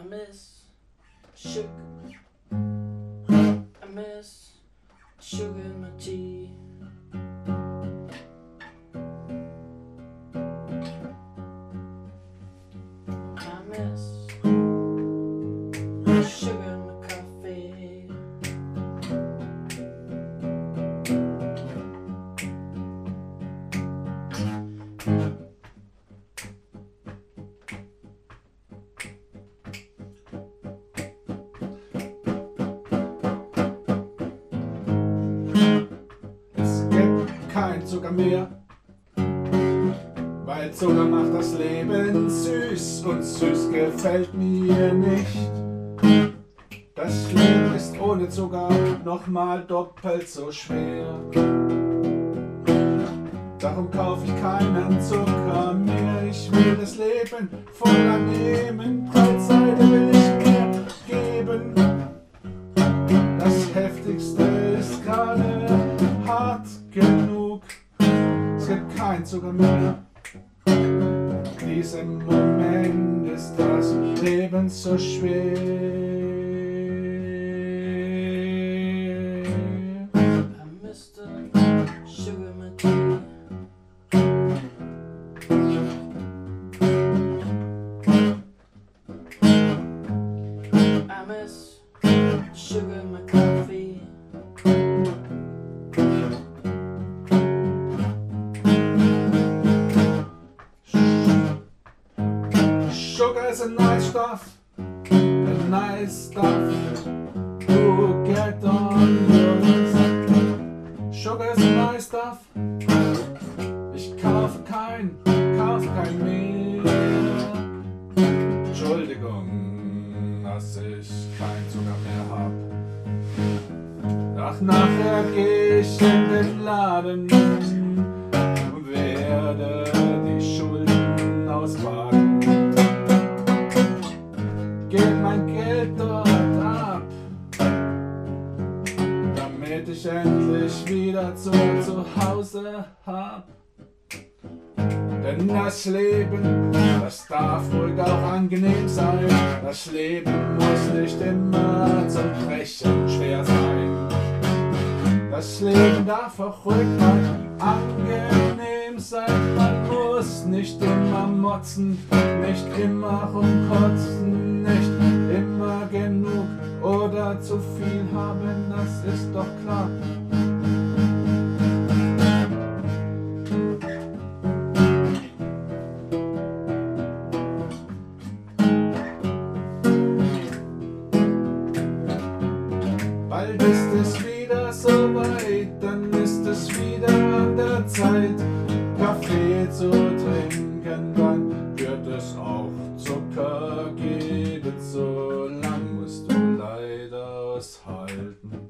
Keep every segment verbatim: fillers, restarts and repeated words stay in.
miss sugar. I miss sugar in my tea. I miss sugar in my coffee. Kein Zucker mehr, weil Zucker macht das Leben süß und süß gefällt mir nicht. Das Leben ist ohne Zucker nochmal doppelt so schwer. Darum kauf ich keinen Zucker mehr. Ich will das Leben voller nehmen, Breitseite will ich mehr geben. Das Heftigste ist gerade hart genug. Es gibt kein Zucker mehr. In diesem Moment ist das Leben so schwer. I miss the sugar in my tea. I miss sugar in my coffee. Sugar is a nice stuff, a nice stuff to get on your sack. Sugar is a nice stuff. Ich kaufe kein, kaufe kein mehr. Entschuldigung, dass ich kein Zucker mehr hab. Ach, nachher geh ich in den Laden und werde die Schulden ausbaden. Geht mein Geld dort ab, damit ich endlich wieder Zucker zu Hause hab. Denn das Leben, das darf ruhig auch angenehm sein. Das Leben muss nicht immer zum Brechen schwer sein. Das Leben darf auch ruhig mal angenehm sein. Man muss nicht immer motzen, nicht immer rumkotzen, nicht immer genug oder zu viel haben, das ist doch klar. Bald ist es wieder so weit, dann ist es wieder an der Zeit, Kaffee zu trinken, dann wird es auch Zucker geben, so lang musst du leider aushalten.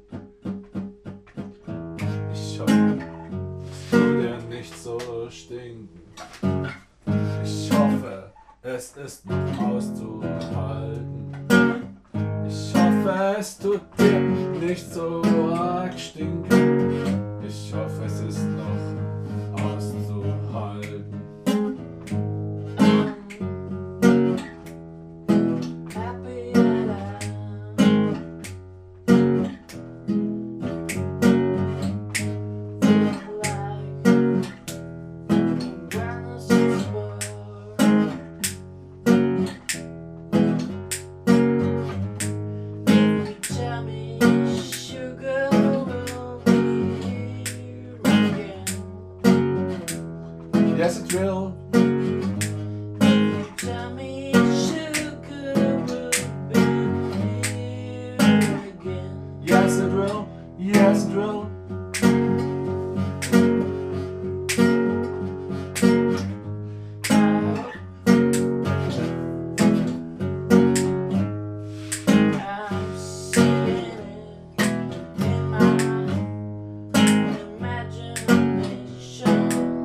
Ich hoffe, es tut dir nicht so stinken. Ich hoffe, es ist noch auszuhalten. Ich hoffe, es tut dir nicht so arg stinken. Ich hoffe, es ist noch auszuhalten. Happy that I feel like awareness is born. Tell me sugar will be here again. Yes, it will. Tell me sugar will be here again. Yes, it will. Yes, it will. I'm seeing it in my imagination.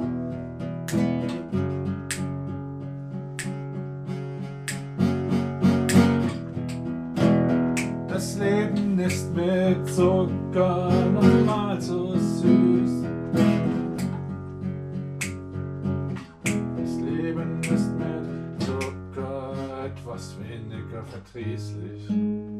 Das Leben ist mit Zucker nochmal so süß. Das Leben ist mit Zucker etwas weniger verdrießlich.